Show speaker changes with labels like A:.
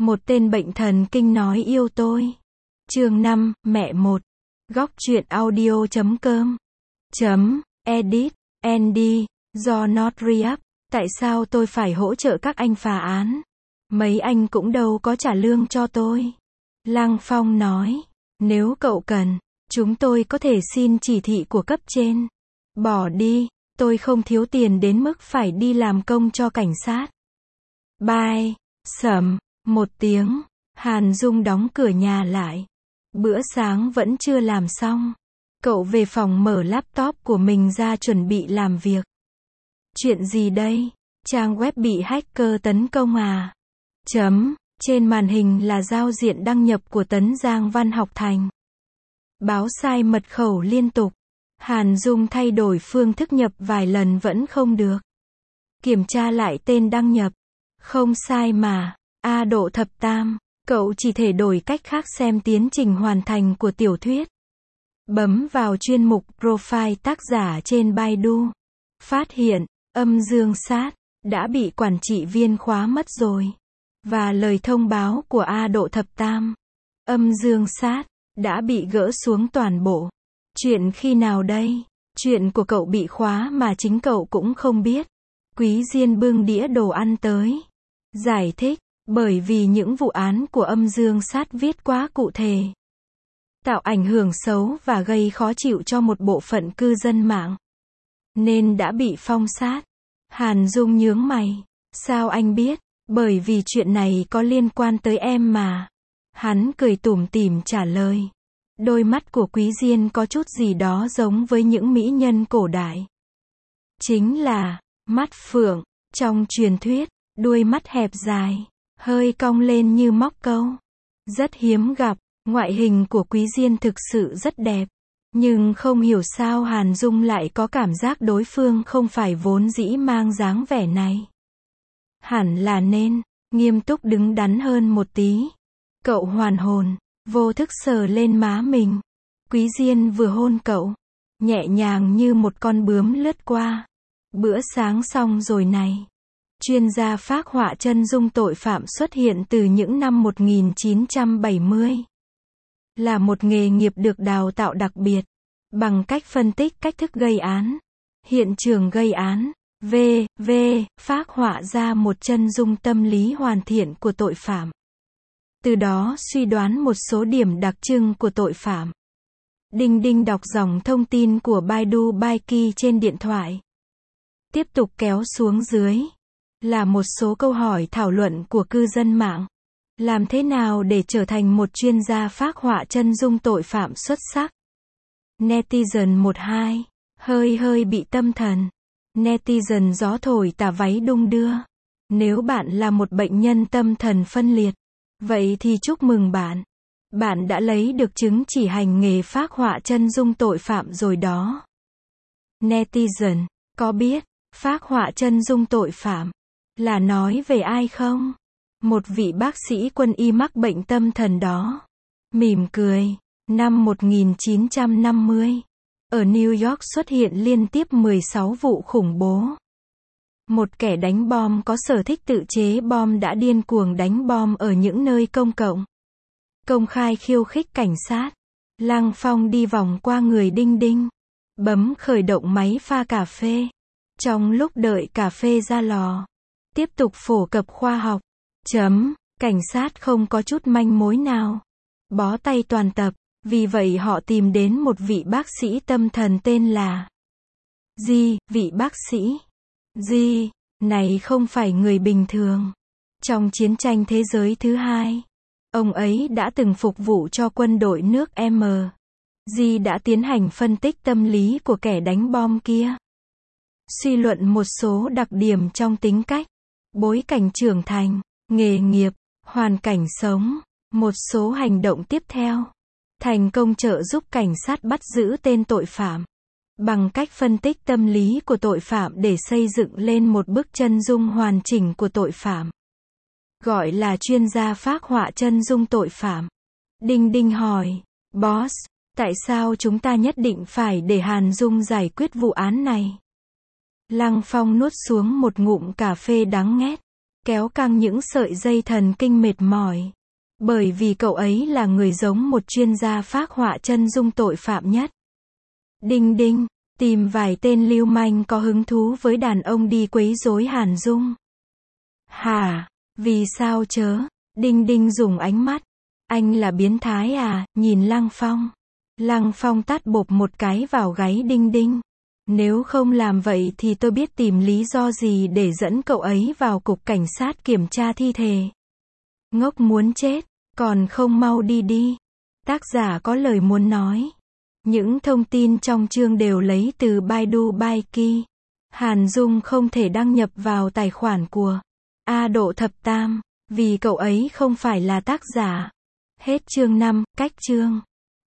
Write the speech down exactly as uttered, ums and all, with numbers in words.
A: Một tên bệnh thần kinh nói yêu tôi. Chương năm, mẹ một. Góc truyện audio chấm com. Chấm, edit, Andy, do not re-up. Tại sao tôi phải hỗ trợ các anh phá án? Mấy anh cũng đâu có trả lương cho tôi. Lăng Phong nói, nếu cậu cần, chúng tôi có thể xin chỉ thị của cấp trên. Bỏ đi, tôi không thiếu tiền đến mức phải đi làm công cho cảnh sát. Bye. Sầm, một tiếng, Hàn Dung đóng cửa nhà lại. Bữa sáng vẫn chưa làm xong. Cậu về phòng mở laptop của mình ra chuẩn bị làm việc. Chuyện gì đây? Trang web bị hacker tấn công à? Chấm, trên màn hình là giao diện đăng nhập của Tấn Giang Văn Học Thành. Báo sai mật khẩu liên tục. Hàn Dung thay đổi phương thức nhập vài lần vẫn không được. Kiểm tra lại tên đăng nhập. Không sai mà. A Độ Thập Tam. Cậu chỉ thể đổi cách khác xem tiến trình hoàn thành của tiểu thuyết. Bấm vào chuyên mục Profile tác giả trên Baidu. Phát hiện, Âm Dương Sát đã bị quản trị viên khóa mất rồi. Và lời thông báo của A Độ Thập Tam. Âm Dương Sát đã bị gỡ xuống toàn bộ. Chuyện khi nào đây? Chuyện của cậu bị khóa mà chính cậu cũng không biết. Quý Diên bưng đĩa đồ ăn tới. Giải thích, bởi vì những vụ án của Âm Dương Sát viết quá cụ thể. Tạo ảnh hưởng xấu và gây khó chịu cho một bộ phận cư dân mạng. Nên đã bị phong sát. Hàn Dung nhướng mày. Sao anh biết? Bởi vì chuyện này có liên quan tới em mà. Hắn cười tủm tỉm trả lời. Đôi mắt của Quý Diên có chút gì đó giống với những mỹ nhân cổ đại. Chính là mắt phượng. Trong truyền thuyết, đuôi mắt hẹp dài, hơi cong lên như móc câu. Rất hiếm gặp. Ngoại hình của Quý Diên thực sự rất đẹp. Nhưng không hiểu sao Hàn Dung lại có cảm giác đối phương không phải vốn dĩ mang dáng vẻ này. Hẳn là nên nghiêm túc đứng đắn hơn một tí. Cậu hoàn hồn, vô thức sờ lên má mình. Quý Diên vừa hôn cậu, nhẹ nhàng như một con bướm lướt qua. Bữa sáng xong rồi này. Chuyên gia phác họa chân dung tội phạm xuất hiện từ những năm một nghìn chín trăm bảy mươi. Là một nghề nghiệp được đào tạo đặc biệt, bằng cách phân tích cách thức gây án, hiện trường gây án, vân vân, phác họa ra một chân dung tâm lý hoàn thiện của tội phạm. Từ đó suy đoán một số điểm đặc trưng của tội phạm. Đinh Đinh đọc dòng thông tin của Baidu Baiki trên điện thoại. Tiếp tục kéo xuống dưới. Là một số câu hỏi thảo luận của cư dân mạng. Làm thế nào để trở thành một chuyên gia phác họa chân dung tội phạm xuất sắc? Netizen một hai. Hơi hơi bị tâm thần. Netizen gió thổi tà váy đung đưa. Nếu bạn là một bệnh nhân tâm thần phân liệt, vậy thì chúc mừng bạn. Bạn đã lấy được chứng chỉ hành nghề phác họa chân dung tội phạm rồi đó. Netizen, có biết, phác họa chân dung tội phạm là nói về ai không? Một vị bác sĩ quân y mắc bệnh tâm thần đó. Mỉm cười. Năm một nghìn chín trăm năm mươi. Ở New York xuất hiện liên tiếp mười sáu vụ khủng bố. Một kẻ đánh bom có sở thích tự chế bom đã điên cuồng đánh bom ở những nơi công cộng. Công khai khiêu khích cảnh sát. Lăng Phong đi vòng qua người Đinh Đinh. Bấm khởi động máy pha cà phê. Trong lúc đợi cà phê ra lò. Tiếp tục phổ cập khoa học. Chấm, cảnh sát không có chút manh mối nào. Bó tay toàn tập, vì vậy họ tìm đến một vị bác sĩ tâm thần tên là Di, vị bác sĩ Di, này không phải người bình thường. Trong chiến tranh thế giới thứ hai, ông ấy đã từng phục vụ cho quân đội nước M. Di đã tiến hành phân tích tâm lý của kẻ đánh bom kia. Suy luận một số đặc điểm trong tính cách, bối cảnh trưởng thành, nghề nghiệp, hoàn cảnh sống, một số hành động tiếp theo. Thành công trợ giúp cảnh sát bắt giữ tên tội phạm. Bằng cách phân tích tâm lý của tội phạm để xây dựng lên một bức chân dung hoàn chỉnh của tội phạm. Gọi là chuyên gia phác họa chân dung tội phạm. Đinh Đinh hỏi, Boss, tại sao chúng ta nhất định phải để Hàn Dung giải quyết vụ án này? Lăng Phong nuốt xuống một ngụm cà phê đắng nghét. kéo căng những sợi dây thần kinh mệt mỏi. Bởi vì cậu ấy là người giống một chuyên gia phác họa chân dung tội phạm nhất. Đinh đinh, tìm vài tên lưu manh có hứng thú với đàn ông đi quấy rối Hàn Dung. Hả? Vì sao chớ? Đinh đinh dùng ánh mắt. Anh là biến thái à? Nhìn Lăng Phong. Lăng Phong tát bộp một cái vào gáy đinh đinh. Nếu không làm vậy thì tôi biết tìm lý do gì để dẫn cậu ấy vào cục cảnh sát kiểm tra thi thể. Ngốc muốn chết, còn không mau đi đi. Tác giả có lời muốn nói. Những thông tin trong chương đều lấy từ Baidu Baiki. Hàn Dung không thể đăng nhập vào tài khoản của A Độ Thập Tam, vì cậu ấy không phải là tác giả. Hết chương năm, cách chương.